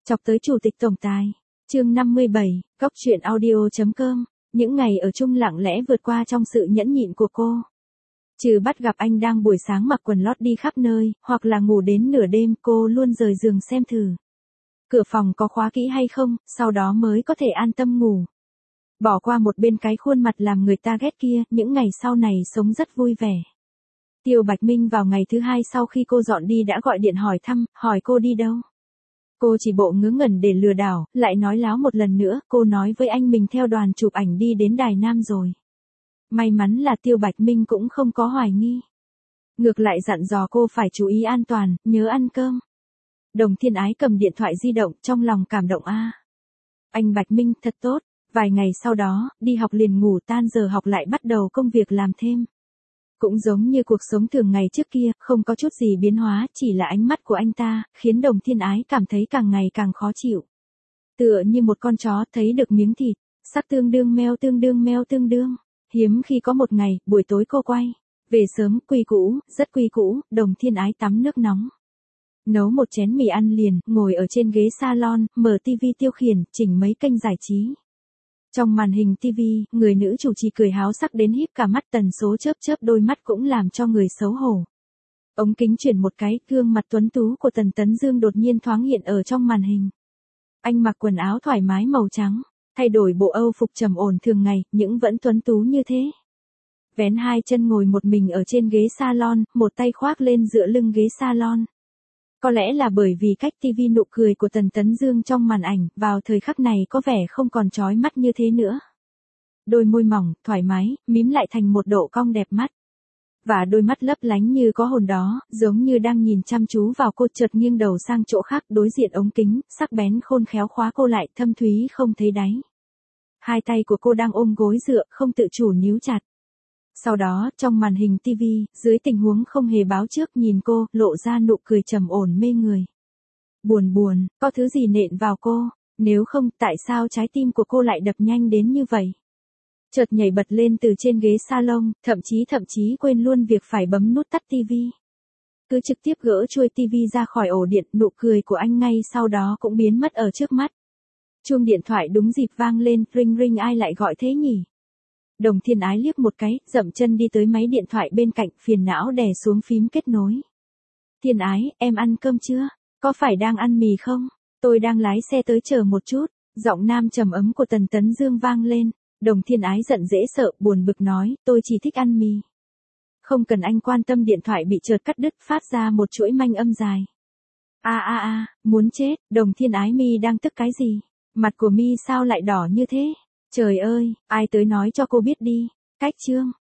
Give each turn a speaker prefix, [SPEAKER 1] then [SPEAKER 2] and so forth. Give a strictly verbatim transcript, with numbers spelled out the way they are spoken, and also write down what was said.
[SPEAKER 1] Chọc tới chủ tịch tổng tài. Chương năm mươi bảy, Góc truyện audio chấm com. Những ngày ở chung lặng lẽ vượt qua trong sự nhẫn nhịn của cô. Trừ bắt gặp anh đang buổi sáng mặc quần lót đi khắp nơi, hoặc là ngủ đến nửa đêm, cô luôn rời giường xem thử cửa phòng có khóa kỹ hay không, sau đó mới có thể an tâm ngủ. Bỏ qua một bên cái khuôn mặt làm người ta ghét kia, những ngày sau này sống rất vui vẻ. Tiêu Bạch Minh vào ngày thứ hai sau khi cô dọn đi đã gọi điện hỏi thăm, hỏi cô đi đâu. Cô chỉ bộ ngớ ngẩn để lừa đảo, lại nói láo một lần nữa, cô nói với anh mình theo đoàn chụp ảnh đi đến Đài Nam rồi. May mắn là Tiêu Bạch Minh cũng không có hoài nghi. Ngược lại dặn dò cô phải chú ý an toàn, nhớ ăn cơm. Đồng Thiên Ái cầm điện thoại di động, trong lòng cảm động a. À. Anh Bạch Minh thật tốt, vài ngày sau đó, đi học liền ngủ, tan giờ học lại bắt đầu công việc làm thêm. Cũng giống như cuộc sống thường ngày trước kia, không có chút gì biến hóa, chỉ là ánh mắt của anh ta, khiến Đồng Thiên Ái cảm thấy càng ngày càng khó chịu. Tựa như một con chó thấy được miếng thịt, sắc tương đương meo tương đương meo tương đương. Hiếm khi có một ngày, buổi tối cô quay. Về sớm, quy cũ, rất quy cũ, Đồng Thiên Ái tắm nước nóng. Nấu một chén mì ăn liền, ngồi ở trên ghế salon, mở tivi tiêu khiển, chỉnh mấy kênh giải trí. Trong màn hình tivi, người nữ chủ trì cười háo sắc đến híp cả mắt, tần số chớp chớp đôi mắt cũng làm cho người xấu hổ. Ống kính chuyển một cái, gương mặt tuấn tú của Tần Tấn Dương đột nhiên thoáng hiện ở trong màn hình. Anh mặc quần áo thoải mái màu trắng, thay đổi bộ âu phục trầm ổn thường ngày, nhưng vẫn tuấn tú như thế. Vén hai chân ngồi một mình ở trên ghế salon, một tay khoác lên dựa lưng ghế salon. Có lẽ là bởi vì cách tivi nụ cười của Tần Tấn Dương trong màn ảnh, vào thời khắc này có vẻ không còn chói mắt như thế nữa. Đôi môi mỏng, thoải mái, mím lại thành một độ cong đẹp mắt. Và đôi mắt lấp lánh như có hồn đó, giống như đang nhìn chăm chú vào cô, chợt nghiêng đầu sang chỗ khác, đối diện ống kính, sắc bén khôn khéo khóa cô lại, thâm thúy không thấy đáy. Hai tay của cô đang ôm gối dựa, không tự chủ níu chặt. Sau đó, trong màn hình tivi, dưới tình huống không hề báo trước, nhìn cô, lộ ra nụ cười trầm ổn mê người. Buồn buồn, có thứ gì nện vào cô, nếu không, tại sao trái tim của cô lại đập nhanh đến như vậy? Chợt nhảy bật lên từ trên ghế salon, thậm chí thậm chí quên luôn việc phải bấm nút tắt tivi. Cứ trực tiếp gỡ chuôi tivi ra khỏi ổ điện, nụ cười của anh ngay sau đó cũng biến mất ở trước mắt. Chuông điện thoại đúng dịp vang lên, ring ring, ai lại gọi thế nhỉ? Đồng Thiên Ái liếc một cái, dậm chân đi tới máy điện thoại bên cạnh, phiền não đè xuống phím kết nối. Thiên Ái, em ăn cơm chưa? Có phải đang ăn mì không? Tôi đang lái xe tới, chờ một chút. Giọng nam trầm ấm của Tần Tấn Dương vang lên. Đồng Thiên Ái giận dễ sợ, buồn bực nói, tôi chỉ thích ăn mì. Không cần anh quan tâm, điện thoại bị chợt cắt đứt, phát ra một chuỗi manh âm dài. A a a, muốn chết, Đồng Thiên Ái, mi đang tức cái gì? Mặt của mi sao lại đỏ như thế? Trời ơi, ai tới nói cho cô biết đi. Cách chương.